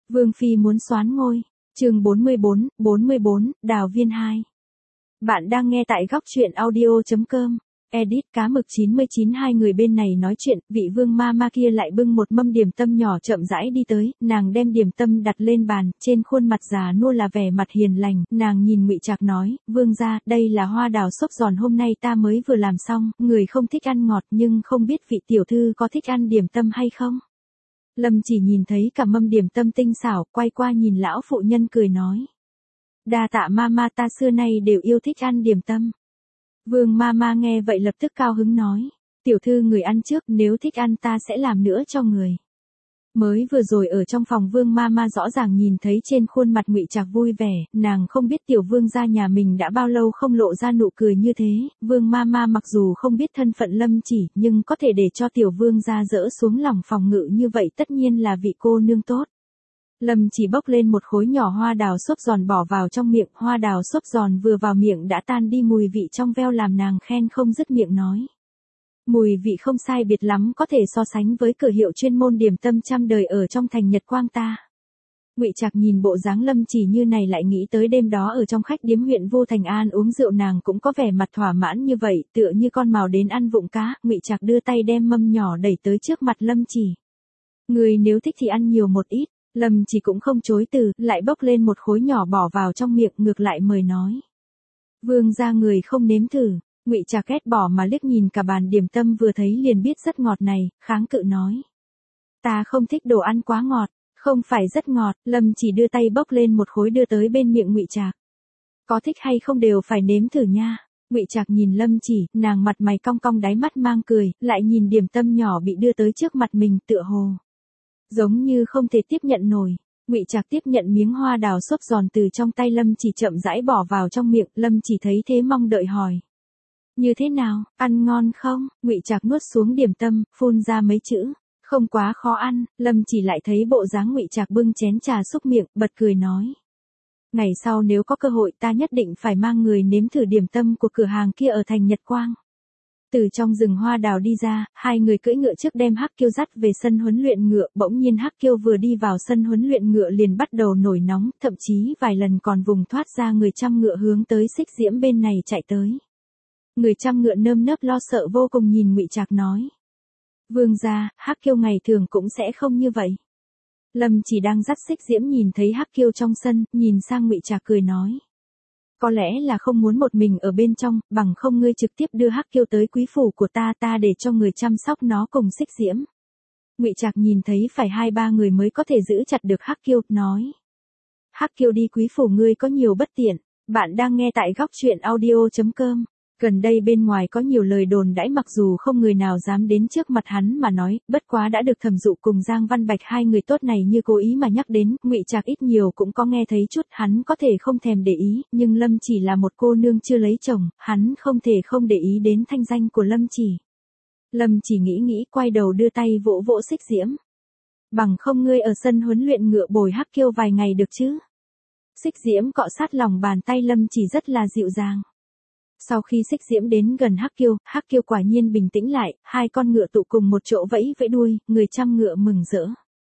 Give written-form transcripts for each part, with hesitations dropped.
Vương Phi muốn soán ngôi. Chương 44, Đào Viên 2. Bạn đang nghe tại góc truyện audio.com. Edit cá mực 99. Hai người bên này nói chuyện, vị vương ma kia lại bưng một mâm điểm tâm nhỏ chậm rãi đi tới, nàng đem điểm tâm đặt lên bàn, trên khuôn mặt già nua là vẻ mặt hiền lành, nàng nhìn Ngụy Trạc nói, vương gia, đây là hoa đào xốp giòn hôm nay ta mới vừa làm xong, người không thích ăn ngọt nhưng không biết vị tiểu thư có thích ăn điểm tâm hay không. Lâm Chỉ nhìn thấy cả mâm điểm tâm tinh xảo, quay qua nhìn lão phụ nhân cười nói. Đa tạ mama, ta xưa nay đều yêu thích ăn điểm tâm. Vương mama nghe vậy lập tức cao hứng nói. Tiểu thư người ăn trước, nếu thích ăn ta sẽ làm nữa cho người. Mới vừa rồi ở trong phòng vương mama rõ ràng nhìn thấy trên khuôn mặt Ngụy Trạc vui vẻ, nàng không biết tiểu vương gia nhà mình đã bao lâu không lộ ra nụ cười như thế. Vương mama mặc dù không biết thân phận Lâm Chỉ, nhưng có thể để cho tiểu vương gia dỡ xuống lòng phòng ngự như vậy tất nhiên là vị cô nương tốt. Lâm Chỉ bốc lên một khối nhỏ hoa đào xốp giòn bỏ vào trong miệng, hoa đào xốp giòn vừa vào miệng đã tan đi mùi vị trong veo làm nàng khen không dứt miệng nói. Mùi vị không sai biệt lắm, có thể so sánh với cửa hiệu chuyên môn điểm tâm trăm đời ở trong thành Nhật Quang ta. Ngụy Trạc nhìn bộ dáng Lâm Chỉ như này lại nghĩ tới đêm đó ở trong khách điếm huyện Vô Thành An uống rượu, nàng cũng có vẻ mặt thỏa mãn như vậy, tựa như con mào đến ăn vụng cá. Ngụy Trạc đưa tay đem mâm nhỏ đẩy tới trước mặt Lâm Chỉ. Người nếu thích thì ăn nhiều một ít. Lâm Chỉ cũng không chối từ, lại bốc lên một khối nhỏ bỏ vào trong miệng, ngược lại mời nói. Vương gia người không nếm thử. Ngụy Trạc ghét bỏ mà liếc nhìn cả bàn điểm tâm vừa thấy liền biết rất ngọt này, kháng cự nói. Ta không thích đồ ăn quá ngọt, không phải rất ngọt. Lâm Chỉ đưa tay bốc lên một khối đưa tới bên miệng Ngụy Trạc. Có thích hay không đều phải nếm thử nha. Ngụy Trạc nhìn Lâm Chỉ, nàng mặt mày cong cong đáy mắt mang cười, lại nhìn điểm tâm nhỏ bị đưa tới trước mặt mình tựa hồ. Giống như không thể tiếp nhận nổi. Ngụy Trạc tiếp nhận miếng hoa đào xốp giòn từ trong tay Lâm Chỉ chậm rãi bỏ vào trong miệng, Lâm Chỉ thấy thế mong đợi hỏi. Như thế nào, ăn ngon không? Ngụy Trạc nuốt xuống điểm tâm, phun ra mấy chữ. Không quá khó ăn. Lâm Chỉ lại thấy bộ dáng Ngụy Trạc bưng chén trà xúc miệng, bật cười nói. Ngày sau nếu có cơ hội ta nhất định phải mang người nếm thử điểm tâm của cửa hàng kia ở thành Nhật Quang. Từ trong rừng hoa đào đi ra, hai người cưỡi ngựa trước đem Hắc Kiêu dắt về sân huấn luyện ngựa, bỗng nhiên Hắc Kiêu vừa đi vào sân huấn luyện ngựa liền bắt đầu nổi nóng, thậm chí vài lần còn vùng thoát ra người chăm ngựa hướng tới Xích Diễm bên này chạy tới. Người chăm ngựa nơm nớp lo sợ vô cùng nhìn Ngụy Trạc nói. Vương gia, Hắc Kiêu ngày thường cũng sẽ không như vậy. Lâm Chỉ đang dắt Xích Diễm nhìn thấy Hắc Kiêu trong sân, nhìn sang Ngụy Trạc cười nói. Có lẽ là không muốn một mình ở bên trong, bằng không ngươi trực tiếp đưa Hắc Kiêu tới quý phủ của ta để cho người chăm sóc nó cùng Xích Diễm. Ngụy Trạc nhìn thấy phải 2-3 người mới có thể giữ chặt được Hắc Kiêu, nói. Hắc Kiêu đi quý phủ ngươi có nhiều bất tiện. Bạn đang nghe tại góc truyện audio.com. Gần đây bên ngoài có nhiều lời đồn đãi, mặc dù không người nào dám đến trước mặt hắn mà nói, bất quá đã được Thẩm Dụ cùng Giang Văn Bạch hai người tốt này như cố ý mà nhắc đến, Ngụy Trạc ít nhiều cũng có nghe thấy chút, hắn có thể không thèm để ý, nhưng Lâm Chỉ là một cô nương chưa lấy chồng, hắn không thể không để ý đến thanh danh của Lâm Chỉ. Lâm Chỉ nghĩ quay đầu đưa tay vỗ vỗ Xích Diễm. Bằng không ngươi ở sân huấn luyện ngựa bồi Hắc Kiêu vài ngày được chứ? Xích Diễm cọ sát lòng bàn tay Lâm Chỉ rất là dịu dàng. Sau khi Xích Diễm đến gần Hắc Kiêu quả nhiên bình tĩnh lại, hai con ngựa tụ cùng một chỗ vẫy vẫy đuôi, người chăm ngựa mừng rỡ.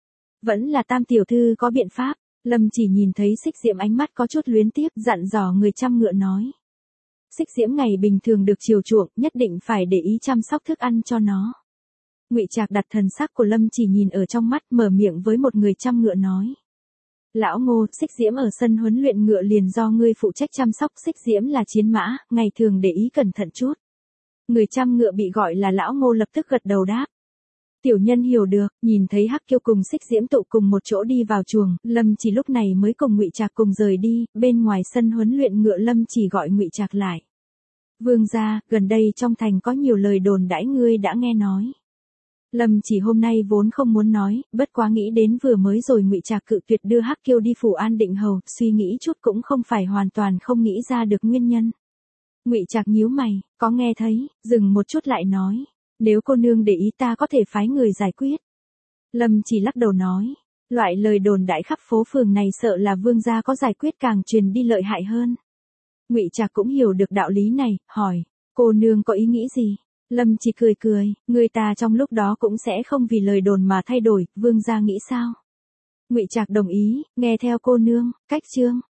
Vẫn là Tam tiểu thư có biện pháp. Lâm Chỉ nhìn thấy Xích Diễm ánh mắt có chút luyến tiếc, dặn dò người chăm ngựa nói. Xích Diễm ngày bình thường được chiều chuộng, nhất định phải để ý chăm sóc thức ăn cho nó. Ngụy Trạc đặt thần sắc của Lâm Chỉ nhìn ở trong mắt, mở miệng với một người chăm ngựa nói. Lão Ngô, Xích Diễm ở sân huấn luyện ngựa liền do ngươi phụ trách chăm sóc. Xích Diễm là chiến mã, ngày thường để ý cẩn thận chút. Người chăm ngựa bị gọi là Lão Ngô lập tức gật đầu đáp. Tiểu nhân hiểu được. Nhìn thấy Hắc Kiêu cùng Xích Diễm tụ cùng một chỗ đi vào chuồng, Lâm Chỉ lúc này mới cùng Ngụy Trạc cùng rời đi. Bên ngoài sân huấn luyện ngựa Lâm Chỉ gọi Ngụy Trạc lại. Vương gia, gần đây trong thành có nhiều lời đồn đãi, ngươi đã nghe nói. Lâm Chỉ hôm nay vốn không muốn nói, bất quá nghĩ đến vừa mới rồi Ngụy Trạc cự tuyệt đưa Hắc Kiêu đi phủ An Định Hầu, suy nghĩ chút cũng không phải hoàn toàn không nghĩ ra được nguyên nhân. Ngụy Trạc nhíu mày, có nghe thấy, dừng một chút lại nói, nếu cô nương để ý ta có thể phái người giải quyết. Lâm Chỉ lắc đầu nói, loại lời đồn đại khắp phố phường này sợ là vương gia có giải quyết càng truyền đi lợi hại hơn. Ngụy Trạc cũng hiểu được đạo lý này, hỏi, cô nương có ý nghĩ gì? Lâm Chỉ cười, người ta trong lúc đó cũng sẽ không vì lời đồn mà thay đổi, vương gia nghĩ sao? Ngụy Trạc đồng ý, nghe theo cô nương, cách chương.